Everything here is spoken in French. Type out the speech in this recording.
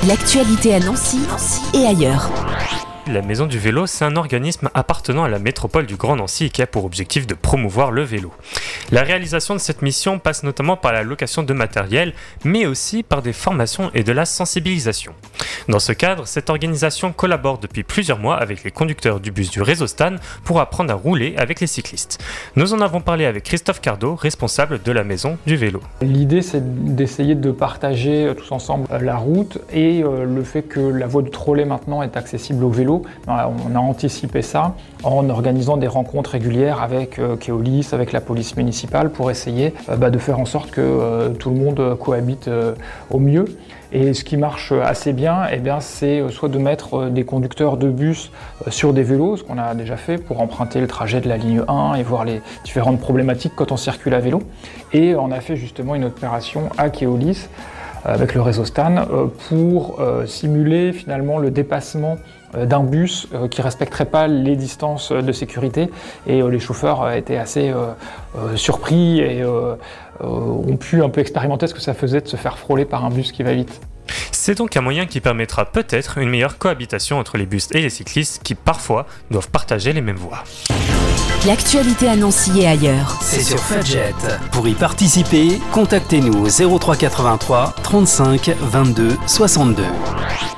L'actualité à Nancy et ailleurs. La Maison du Vélo, c'est un organisme appartenant à la métropole du Grand Nancy et qui a pour objectif de promouvoir le vélo. La réalisation de cette mission passe notamment par la location de matériel, mais aussi par des formations et de la sensibilisation. Dans ce cadre, cette organisation collabore depuis plusieurs mois avec les conducteurs du bus du réseau Stan pour apprendre à rouler avec les cyclistes. Nous en avons parlé avec Christophe Cardot, responsable de la Maison du Vélo. L'idée, c'est d'essayer de partager tous ensemble la route et le fait que la voie du trolley maintenant est accessible au vélo. On a anticipé ça en organisant des rencontres régulières avec Keolis, avec la police municipale pour essayer de faire en sorte que tout le monde cohabite au mieux. Et ce qui marche assez bien, c'est soit de mettre des conducteurs de bus sur des vélos, ce qu'on a déjà fait pour emprunter le trajet de la ligne 1 et voir les différentes problématiques quand on circule à vélo. Et on a fait justement une opération à Keolis avec le réseau Stan pour simuler finalement le dépassement d'un bus qui ne respecterait pas les distances de sécurité et les chauffeurs étaient assez surpris et ont pu un peu expérimenter ce que ça faisait de se faire frôler par un bus qui va vite. C'est donc un moyen qui permettra peut-être une meilleure cohabitation entre les bus et les cyclistes qui parfois doivent partager les mêmes voies. L'actualité à Nancy et ailleurs. C'est sur Fudget. Pour y participer, contactez-nous au 03 83 35 22 62.